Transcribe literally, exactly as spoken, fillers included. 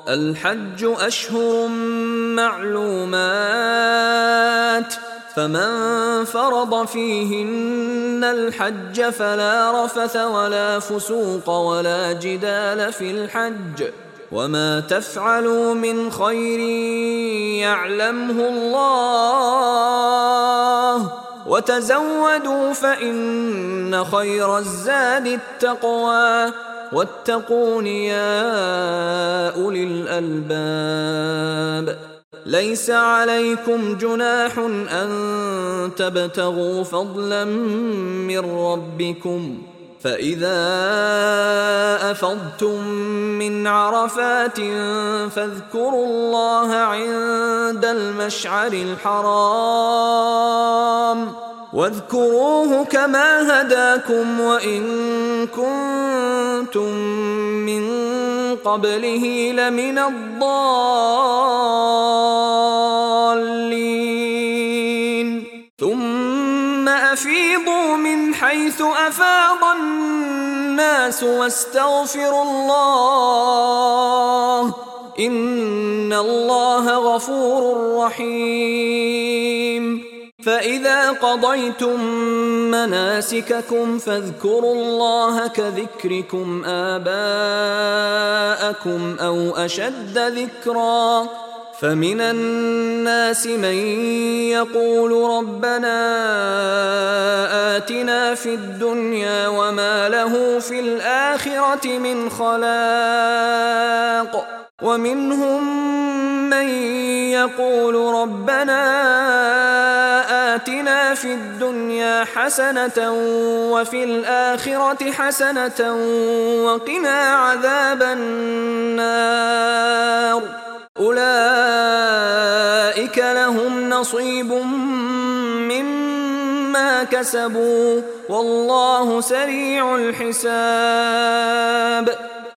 الحج أشهر معلومات، فمن فرض فيهن الحج فلا رفث ولا فسوق ولا جدال في الحج، وما تفعلوا من خير يعلمه الله، وتزودوا فإن خير الزاد التقوى، واتقون يا أولي الألباب. ليس عليكم جناح أن تبتغوا فضلا من ربكم، فإذا أفضتم من عرفات فاذكروا الله عند المشعر الحرام، واذكروه كما هداكم وإن كنتم من قبله لمن الضالين. ثم أفيضوا من حيث أفاض الناس واستغفروا الله، إن الله غفور رحيم. فإذا قضيتم مناسككم فاذكروا الله كذكركم آباءكم أو أشد ذكرا، فمن الناس من يقول ربنا آتنا في الدنيا وما له في الآخرة من خلاق، ومنهم من يقول ربنا آتنا في الدنيا حسنة وفي الآخرة حسنة وقنا عذاب النار. أولئك لهم نصيب مما كسبوا والله سريع الحساب.